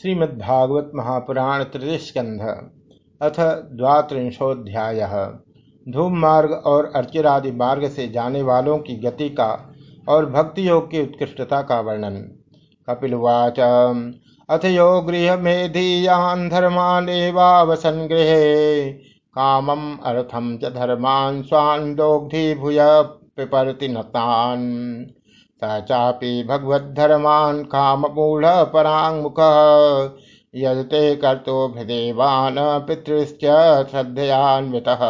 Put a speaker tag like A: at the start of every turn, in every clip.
A: श्रीमद्भागवत महापुराण तृतीय स्कंध अथ द्वात्रिंशोऽध्यायः। धूम मार्ग और अर्चिरादि मार्ग से जाने वालों की गति का और भक्ति योग की उत्कृष्टता का वर्णन। कपिलवाच अथ यो गृहमेधीयान् धर्मानेवावसन् गृहे कामम् अर्थं च धर्मान् स्वान् दोग्धि भूय पिपर्ति नतान् स चापि भगवद्धर्मान् काममूढ़ पराङ्मुखः यजते कर्तुभ्यदेवान् पितृश्च श्रद्धयान्वितः।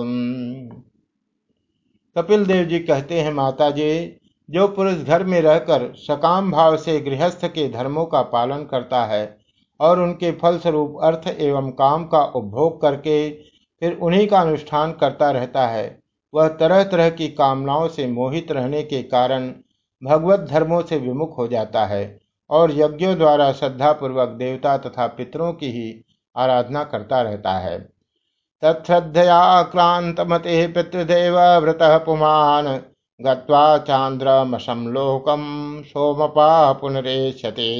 A: कपिल देव जी कहते हैं, माता जी, जो पुरुष घर में रहकर सकाम भाव से गृहस्थ के धर्मों का पालन करता है और उनके फलस्वरूप अर्थ एवं काम का उपभोग करके फिर उन्हीं का अनुष्ठान करता रहता है, वह तरह तरह की कामनाओं से मोहित रहने के कारण भगवत धर्मों से विमुख हो जाता है और यज्ञों द्वारा श्रद्धापूर्वक देवता तथा पितरों की ही आराधना करता रहता है। तत्श्रद्धया क्लान्तमते पितृदेव व्रतः पुमान् गत्वा चान्द्रमशं लोकं सोमपा पुनरेष्यति।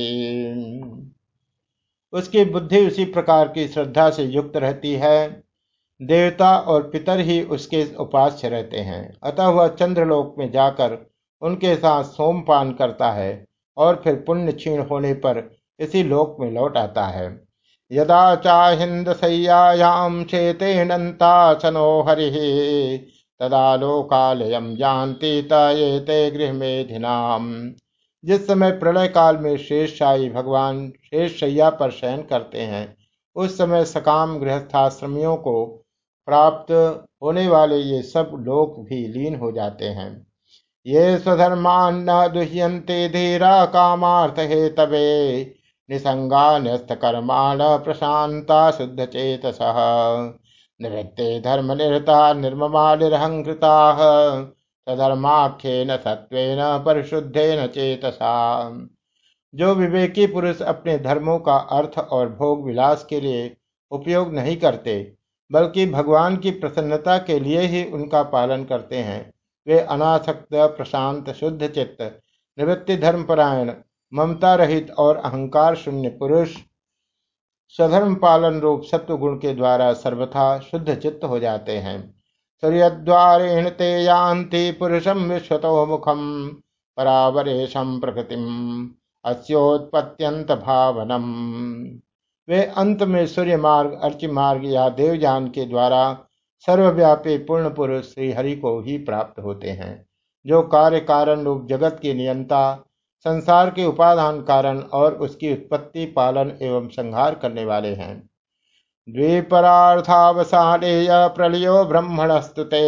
A: उसकी बुद्धि उसी प्रकार की श्रद्धा से युक्त रहती है। देवता और पितर ही उसके उपास्य रहते हैं, अतः वह चंद्रलोक में जाकर उनके साथ सोमपान करता है और फिर पुण्य क्षीण होने पर इसी लोक में लौट आता है। यदा चाहिंद शय्यायां चेतेनन्तासनो हरिः तदा लोकालयं यान्ति तयेते गृहमेधिनाम्। जिस समय प्रलय काल में शेषशायी भगवान शेष शैया पर शयन करते हैं, उस समय सकाम गृहस्थाश्रमियों को प्राप्त होने वाले ये सब लोक भी लीन हो जाते हैं। ये स्वधर्मान्न दुह्यन्ते धीरा कामार्थ हेतवे निसंगा न्यस्तकर्माण प्रशांता शुद्ध चेतसः निवृत्ते धर्म निरता निर्ममा निरहंकृताः सधर्माख्येन सत्वेन परिशुद्धेन चेतसा। जो विवेकी पुरुष अपने धर्मों का अर्थ और भोग विलास के लिए उपयोग नहीं करते बल्कि भगवान की प्रसन्नता के लिए ही उनका पालन करते हैं, वे अनासक्त प्रशांत शुद्ध चित्त निवृत्ति धर्मपरायण ममता रहित और अहंकार शून्य पुरुष स्वधर्म पालन रूप सत्व गुण के द्वारा सर्वथा शुद्ध चित्त हो जाते हैं। सूर्यद्वारेण ते यान्ति पुरुषं विश्वतो मुखम परावरेशम प्रकृतिम अस्योत्पत्यंत भावनम। वे अंत में सूर्य मार्ग अर्चि मार्ग या देवयान के द्वारा सर्वव्यापी पूर्ण पुरुष श्री हरि को ही प्राप्त होते हैं, जो कार्य कारण रूप जगत के नियंता, संसार के उपादान कारण और उसकी उत्पत्ति पालन एवं संहार करने वाले हैं। द्विपरार्थावसाने प्रलयो ब्रह्मणस्तुते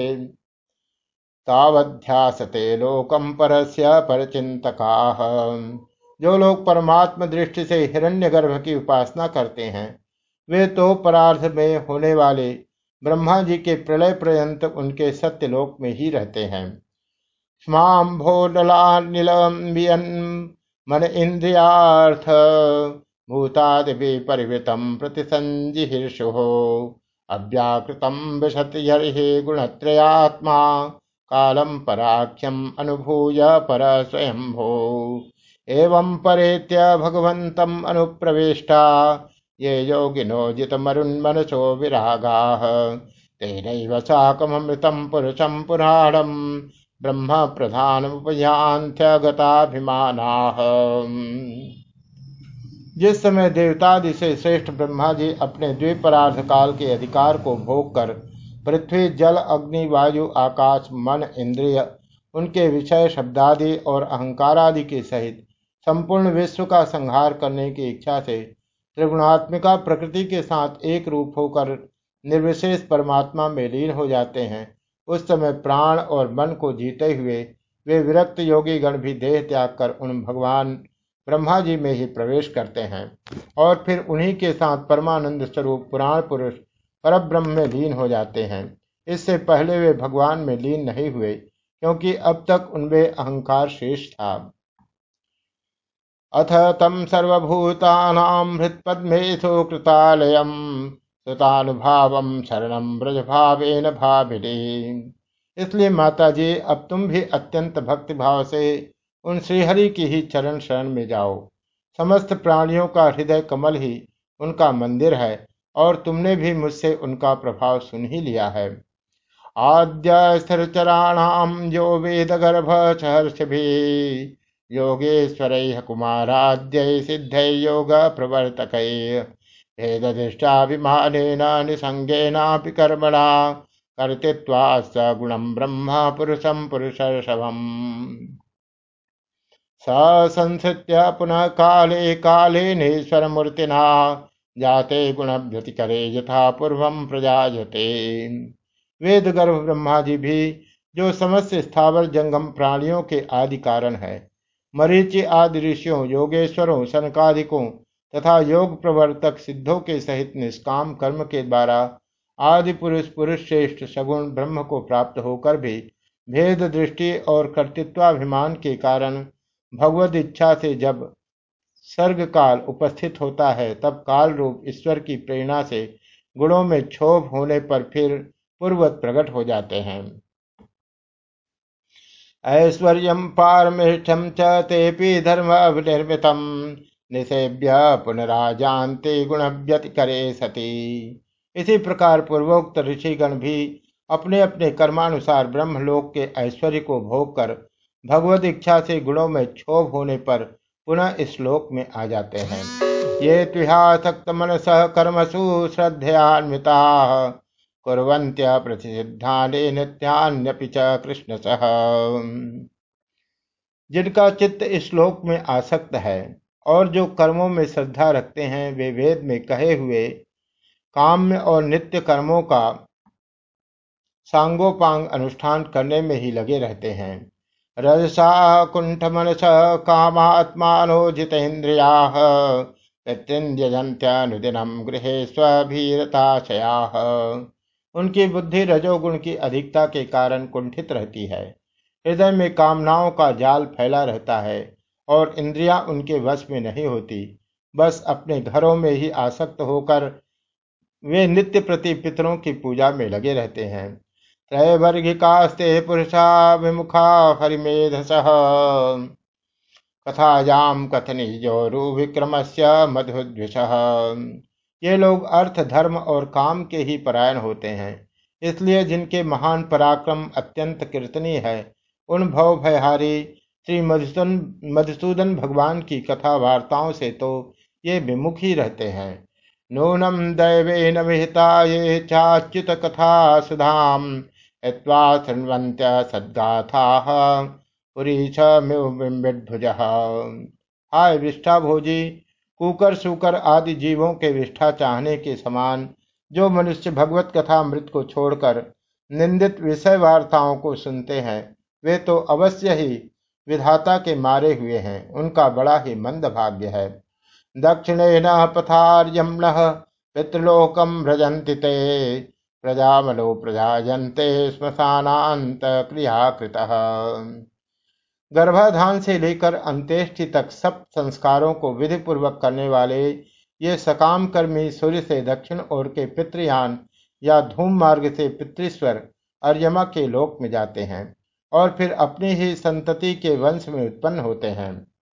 A: तावध्यासते लोकम परस्य परचिंतकाः। जो लोग परमात्मा दृष्टि से हिरण्यगर्भ की उपासना करते हैं, वे तो परार्थ में होने वाले ब्रह्मा जी के प्रलय पर्यंत उनके सत्यलोक में ही रहते हैं। स्माम्भोडलानिलम्बियन् मन इंद्रियार्थ भूतादिभि परिवृतं प्रतिसंजिहीर्षुः अव्याकृतं विशति हरिः गुणत्रयात्मा कालं पराख्यम अनुभूय पर स्वयंभो एवं परेत्य भगवन्तम् अनुप्रवेष्टा ये योगिनो जितमरुन्मनसो विरागाः तेनैव साकममृतं पुरुषं पुराणं ब्रह्म प्रधानमुपयान्त्यगताभिमानाः। जिस समय देवतादि से श्रेष्ठ ब्रह्मा जी अपने द्विपरार्ध काल के अधिकार को भोग कर पृथ्वी जल अग्नि वायु आकाश मन इंद्रिय उनके विषय शब्दादि और अहंकारादि के सहित संपूर्ण विश्व का संहार करने की इच्छा से त्रिगुणात्मिका प्रकृति के साथ एक रूप होकर निर्विशेष परमात्मा में लीन हो जाते हैं, उस समय प्राण और मन को जीते हुए वे विरक्त योगी गण भी देह त्याग कर उन भगवान ब्रह्मा जी में ही प्रवेश करते हैं और फिर उन्हीं के साथ परमानंद स्वरूप पुराण पुरुष परब्रह्म में लीन हो जाते हैं। इससे पहले वे भगवान में लीन नहीं हुए, क्योंकि अब तक उनमें अहंकार शेष था। अथ तम सर्वभूतानां हृत्पद्मेषु कृतालयं सुतानुभावं शरणं ब्रजभावेन भाविनी। इसलिए माता जी, अब तुम भी अत्यंत भक्ति भाव से उन श्रीहरि की ही चरण शरण में जाओ। समस्त प्राणियों का हृदय कमल ही उनका मंदिर है, और तुमने भी मुझसे उनका प्रभाव सुन ही लिया है। आद्य स्थिरचराणाम यो वेद गर्भ सहर्ष भी योगेश्वर कुमाराद्य सिद्ध योग प्रवर्तक भेद दृष्टाभिमानेन निसंगेनापि कर्मणा कर्तृत्वा स गुणं ब्रह्म पुरुषं पुरुषर्षभम् स संसृत्य पुनः काले कालेनेश्वरमूर्तिना जाते गुण व्यतिकरे यथा पूर्वं प्रजायते। वेद गर्भ ब्रह्मा जी भी, जो समस्त स्थावर जंगम प्राणियों के आदि कारण है, मरीचि आदि ऋषियों, योगेश्वरों, सनकादिकों तथा योग प्रवर्तक सिद्धों के सहित निष्काम कर्म के द्वारा आदि पुरुष पुरुष श्रेष्ठ सगुण ब्रह्म को प्राप्त होकर भी भेद दृष्टि और कर्तृत्वाभिमान के कारण भगवद इच्छा से जब सर्ग काल उपस्थित होता है, तब काल रूप ईश्वर की प्रेरणा से गुणों में क्षोभ होने पर फिर पूर्वत प्रकट हो जाते हैं। ऐश्वर्यं पारमेष्ठ्यं च तेऽपि धर्म निर्मितं निषेव्य पुनराजान्ते गुण व्यतिकरे सति। इसी प्रकार पूर्वोक्त ऋषिगण भी अपने अपने कर्मानुसार ब्रह्मलोक के ऐश्वर्य को भोग कर भगवद इच्छा से गुणों में क्षोभ होने पर पुनः इस श्लोक में आ जाते हैं। ये त्विहासक्त मनसः कर्मसु श्रद्धयान्विता कुर्वन्त्य प्रतिसिद्धानि नित्यान्यपि च कृष्णसः। जिनका चित्त इस श्लोक में आसक्त है और जो कर्मों में श्रद्धा रखते हैं, वे वेद में कहे हुए काम्य और नित्य कर्मों का सांगोपांग अनुष्ठान करने में ही लगे रहते हैं। रजसा कुंठ मनस कामात्मानो जितेन्द्रिया प्रत्यंजन्त्यानुदिनम गृहे स्वभीरताशया। उनकी बुद्धि रजोगुण की अधिकता के कारण कुंठित रहती है, हृदय में कामनाओं का जाल फैला रहता है और इंद्रियां उनके वश में नहीं होती। बस अपने घरों में ही आसक्त होकर वे नित्य प्रति पितरों की पूजा में लगे रहते हैं। त्रैवर्गिकास्ते पुरुषा विमुखा हरिमेधसः कथायाम कथनीयोरु विक्रमस्य मधुद्विषः। ये लोग अर्थ धर्म और काम के ही परायण होते हैं, इसलिए जिनके महान पराक्रम अत्यंत कीर्तनीय है, उन भव भयहारी श्री मधुसूदन भगवान की कथा वार्ताओं से तो ये विमुख ही रहते हैं। नूनम दैवेन विहिता ये चाच्युत कथा सुधाम हित्वा शृण्वन्त्य सद्गाथाः पुरीशमिविभुजः। हाय विष्ठा भोजी, कुकर सूकर आदि जीवों के विष्ठा चाहने के समान जो मनुष्य भगवत कथा मृत को छोड़कर निंदित विषय वार्ताओं को सुनते हैं, वे तो अवश्य ही विधाता के मारे हुए हैं, उनका बड़ा ही मंद भाग्य है। दक्षिणेन पथार्यम्नः पितृलोकं व्रजन्ति ते प्रजामलो प्रजायन्ते श्मशानान्त क्रियाकृतः। गर्भाधान से लेकर अंत्येष्टि तक सब संस्कारों को विधि पूर्वक करने वाले ये सकाम कर्मी सूर्य से दक्षिण ओर के पितृयान या धूम मार्ग से पितृश्वर अर्यमा के लोक में जाते हैं और फिर अपनी ही संतति के वंश में उत्पन्न होते हैं।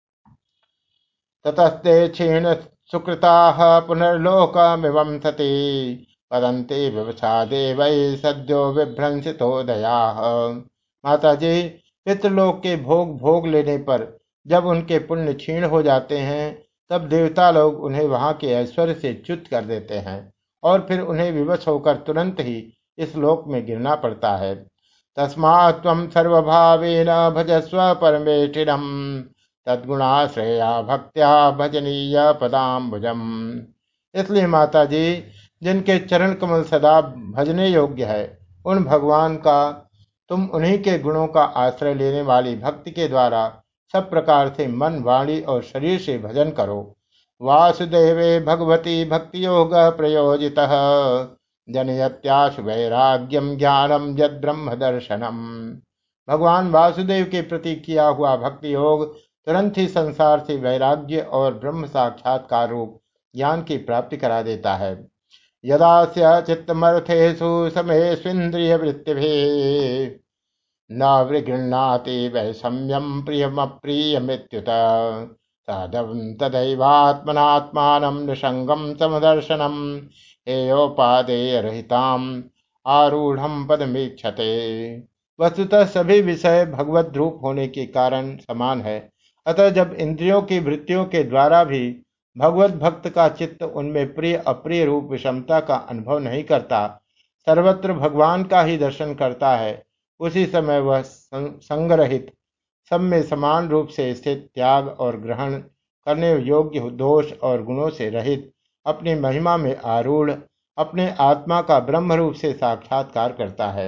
A: ततस्ते क्षीण सुकृताः पुनर्लोकमिवं सति वदन्ति विवशा देवै सद्यो विभ्रंसितोदयाः। माता जी, पितृलोक के भोग भोग लेने पर जब उनके पुण्य क्षीण हो जाते हैं, तब देवता लोग उन्हें वहां के ऐश्वर्य से च्युत कर देते हैं और फिर उन्हें विवश होकर तुरंत ही इस लोक में गिरना पड़ता है। तस्मात् त्वं सर्वभावेन भजस्व परमेष्ठिनम् तद्गुणाश्रया भक्त्या भजनीय पदाम्बुजम। इसलिए माता जी, जिनके चरण कमल सदा भजने योग्य है, उन भगवान का तुम उन्हीं के गुणों का आश्रय लेने वाली भक्ति के द्वारा सब प्रकार से मन वाणी और शरीर से भजन करो। वासुदेवे भगवती भक्ति योग प्रयोजित जनयत्याशु वैराग्यम ज्ञानम यद ब्रह्म दर्शनम। भगवान वासुदेव के प्रति किया हुआ भक्ति योग तुरंत ही संसार से वैराग्य और ब्रह्म साक्षात्कार रूप ज्ञान की प्राप्ति करा देता है। यदा चित्तमर्थेषु समेष्विन्द्रिय वृत्तिभिः न विगृह्णाति वैषम्यं प्रियमप्रियमित्युत साधवं तदैवात्मनात्मानं निसंगम समदर्शनम हेयोपादेयरहिताम आरूढ़ पदमीक्षते। वस्तुतः सभी विषय भगवत रूप होने के कारण समान है। अतः जब इंद्रियों की वृत्तियों के द्वारा भी भगवत भक्त का चित्त उनमें प्रिय अप्रिय रूप विषमता का अनुभव नहीं करता, सर्वत्र भगवान का ही दर्शन करता है, उसी समय वह संगरहित, सब में समान रूप से स्थित, त्याग और ग्रहण करने योग्य, दोष और गुणों से रहित, अपनी महिमा में आरूढ़, अपने आत्मा का ब्रह्म रूप से साक्षात्कार करता है।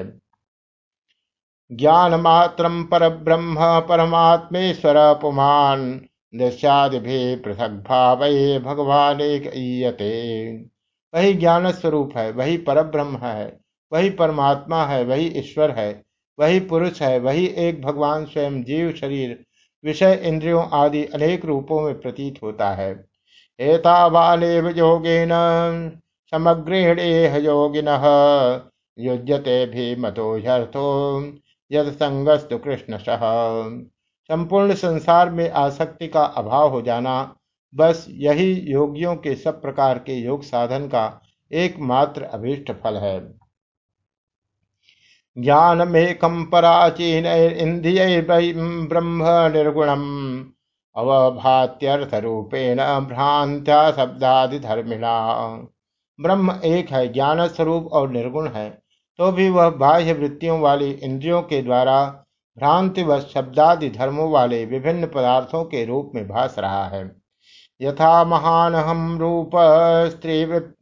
A: ज्ञान मात्रम पर ब्रह्म परमात्मेश्वर पुमान दृश्यादि पृथक भाव भगवान एक ईयते। वही ज्ञान स्वरूप है, वही पर ब्रह्म है, वही परमात्मा है, वही ईश्वर है, वही पुरुष है, वही एक भगवान स्वयं जीव शरीर विषय इंद्रियों आदि अनेक रूपों में प्रतीत होता है। एतावानेव योगेन समग्रेणेह योगिनः युज्यते भी मतो ह्यर्थो यद संगस्तु कृष्ण सह। संपूर्ण संसार में आसक्ति का अभाव हो जाना, बस यही योगियों के सब प्रकार के योग साधन का एकमात्र अभीष्ट फल है। ज्ञानमेकं पराचीन इंद्रिय ब्रह्म निर्गुणम अवभात्यर्थरूपेण भ्रांत्या शब्दादिधर्मिणा। ब्रह्म एक है, ज्ञान स्वरूप और निर्गुण है, तो भी वह बाह्य वृत्तियों वाली इंद्रियों के द्वारा भ्रांतिवश शब्दादि धर्मों वाले विभिन्न पदार्थों के रूप में भास रहा है। यथा महान हम रूप स्त्री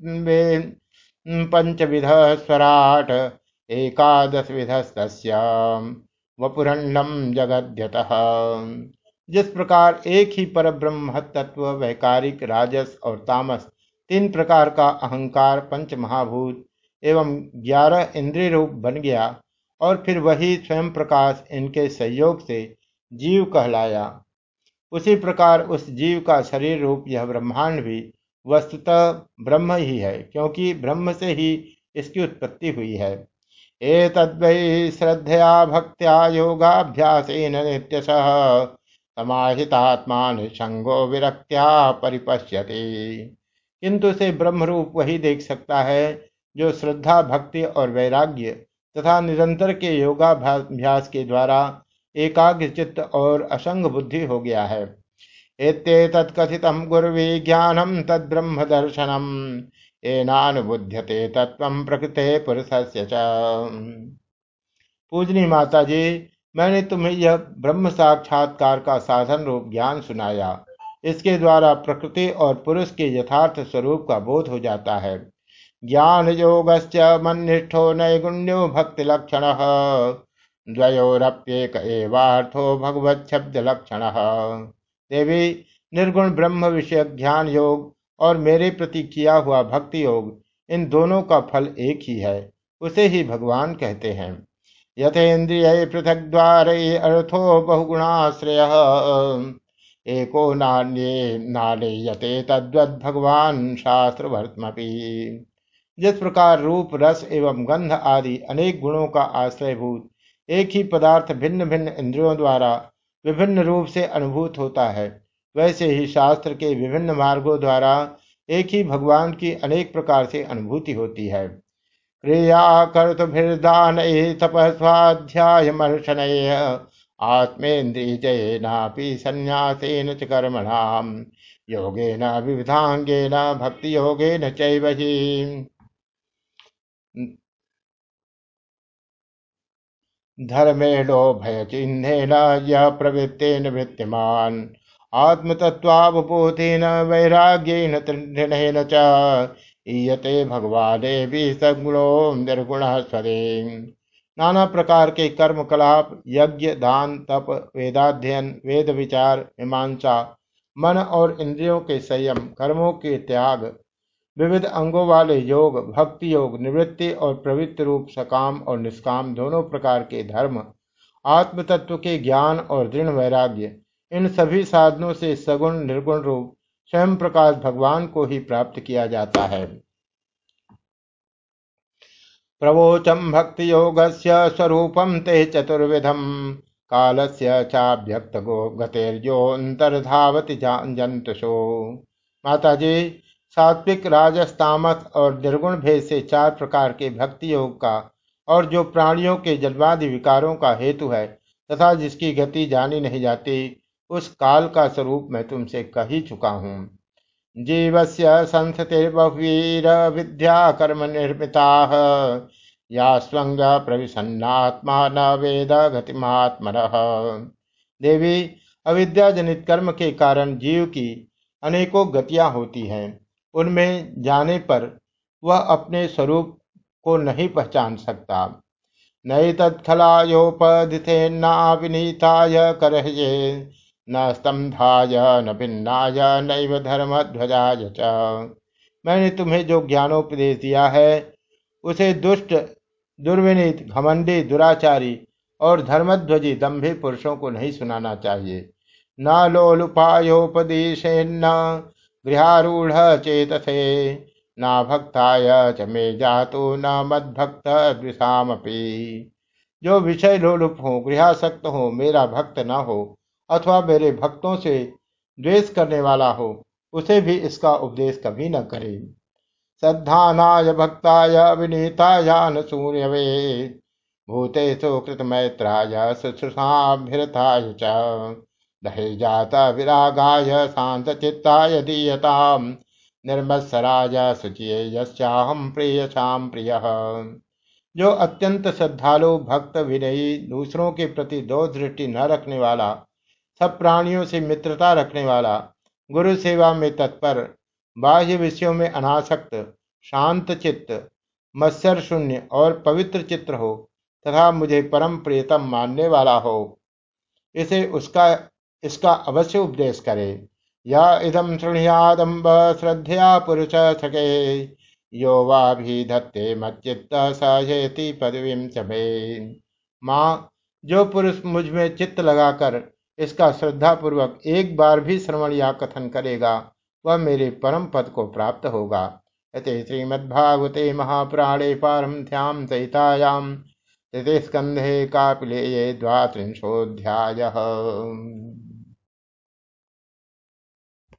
A: पंचविध स्वराट एकादश विधस्तस्य वपुरंडम जगद्यतः। जिस प्रकार एक ही पर ब्रह्म तत्व वैकारिक, राजस और तामस तीन प्रकार का अहंकार पंच महाभूत एवं 11 इंद्रिय रूप बन गया, और फिर वही स्वयं प्रकाश इनके सहयोग से जीव कहलाया, उसी प्रकार उस जीव का शरीर रूप यह ब्रह्मांड भी वस्तुतः ब्रह्म ही है, क्योंकि ब्रह्म से ही इसकी उत्पत्ति हुई है। एतद्वै श्रद्धया भक्त्या योगाभ्यासेन नित्यशः समाहितात्मा निसंगो विरक्त्या परिपश्यति। किंतु से ब्रह्म रूप वही देख सकता है जो श्रद्धा, भक्ति और वैराग्य तथा निरंतर के योगाभ्यास के द्वारा एकाग्र चित्त और असंग बुद्धि हो गया है। एतत्कथितं गुर्वी ज्ञानम तद्ब्रह्म दर्शनम येनानुबुध्यते तत्वं प्रकृते पुरुषस्य च। पूजनी माता जी, मैंने तुम्हें यह ब्रह्म साक्षात्कार का साधन रूप ज्ञान सुनाया। इसके द्वारा प्रकृति और पुरुष के यथार्थ स्वरूप का बोध हो जाता है। ज्ञान योगश्च मन्निष्ठो नैगुण्यो भक्ति लक्षण द्वयोरप्येक एवार्थो भगवत शब्द लक्षण। देवी, निर्गुण ब्रह्म विषयक ज्ञान योग और मेरे प्रति किया हुआ भक्ति योग, इन दोनों का फल एक ही है, उसे ही भगवान कहते हैं। यथेन्द्रिय पृथक द्वार अर्थो बहुगुणाश्रय एको नान्ये नालेयते तद्वद भगवान शास्त्र भर्तमपि। जिस प्रकार रूप, रस एवं गंध आदि अनेक गुणों का आश्रयभूत एक ही पदार्थ भिन्न भिन्न इंद्रियों द्वारा विभिन्न रूप से अनुभूत होता है, वैसे ही शास्त्र के विभिन्न मार्गों द्वारा एक ही भगवान की अनेक प्रकार से अनुभूति होती है। क्रिया कर्तुभिर्दान तपस्वाध्यायमर्शन आत्मेन्द्रियजयेनापि संन्यासेन च कर्मणाम योगेन विविधांगेन भक्ति योगेन चैव हि। धर्मेणो भयचिह्नेन यः प्रवृत्तेन वृत्तिमान् आत्मतत्त्वावबोधेन वैराग्येन दृढेन च ईयते भगवाने भी सगुणो निर्गुणः स्वरे। नाना प्रकार के कर्म कलाप, यज्ञ, दान, तप, वेदाध्ययन, वेद विचार, मीमांसा, मन और इंद्रियों के संयम, कर्मों के त्याग, विविध अंगों वाले योग, भक्ति योग, निवृत्ति और प्रवृत्ति रूप सकाम और निष्काम दोनों प्रकार के धर्म, आत्म तत्व के ज्ञान और दृढ़ वैराग्य, इन सभी साधनों से सगुण निर्गुण रूप स्वयं प्रकाश भगवान को ही प्राप्त किया जाता है। प्रवोचम भक्ति योगस्य स्वरूपम ते चतुर्विधम कालस्य चाव्यक्तगो गतेर्योऽन्तर्धावति जंतुषो। माता जी, सात्विक, राजस, तामस और निर्गुण भेद से चार प्रकार के भक्ति योग का, और जो प्राणियों के जन्मादि विकारों का हेतु है तथा जिसकी गति जानी नहीं जाती, उस काल का स्वरूप मैं तुमसे कह ही चुका हूँ। जीवस्य संसतिर्बह्वीर विद्या कर्म निर्मिता, या स्वंग प्रविशन्नात्मा न वेद गतिमात्मनः। देवी, अविद्या जनित कर्म के कारण जीव की अनेकों गतियां होती हैं। उनमें जाने पर वह अपने स्वरूप को नहीं पहचान सकता। नई तत्खलायोपदितेन्ना विनीताय करहये, न स्तंभाय न भिन्नाय नैव धर्मध्वजाय च। मैंने तुम्हें जो ज्ञानोपदेश दिया है उसे दुष्ट, दुर्विनीत, घमंडी, दुराचारी और धर्मध्वजी दंभी पुरुषों को नहीं सुनाना चाहिए। न लोलुपायोपदेशेन्न गृहारूढ़ चेतसे, न भक्ताय च मे जातो न मद्भक्त द्विषामपि। जो विषय लोलुप हो, गृहासक्त हो, मेरा भक्त न हो अथवा मेरे भक्तों से द्वेष करने वाला हो, उसे भी इसका उपदेश कभी न करे। श्रद्धानाय भक्ताय विनीताय सूर्यवे, भूतेषु कृतमैत्राय शुश्रूषाभिरताय च। दहे जाता विरागाय शांतचित्ताय दीयताम्, निर्मत्सराय शुचिये यस्याहं प्रेयसां प्रियः। जो अत्यंत श्रद्धालु, भक्त, विनयी, दूसरों के प्रति दोष दृष्टि न रखने वाला, सब प्राणियों से मित्रता रखने वाला, गुरु सेवा में तत्पर, बाह्य विषयों में अनासक्त, शांत चित्त, मत्सर शून्य और पवित्र चित्र हो तथा मुझे परम प्रियतम मानने वाला हो, इसे उसका इसका अवश्य उपदेश करे। या इदम शृणुयादम्ब श्रद्धया पुरुष सके, यो वाभिधत्ते मच्चित्त सहयति पदवीं च मे। माँ, जो पुरुष मुझ में चित्त लगाकर इसका श्रद्धा पूर्वक एक बार भी श्रवण या कथन करेगा, वह मेरे परम पद को प्राप्त होगा। इति श्रीमद्भागवते महापुराणे पारमथ्यां सहितायां तृतीय स्कंधे कापिलेये द्वात्रिंशोऽध्यायः।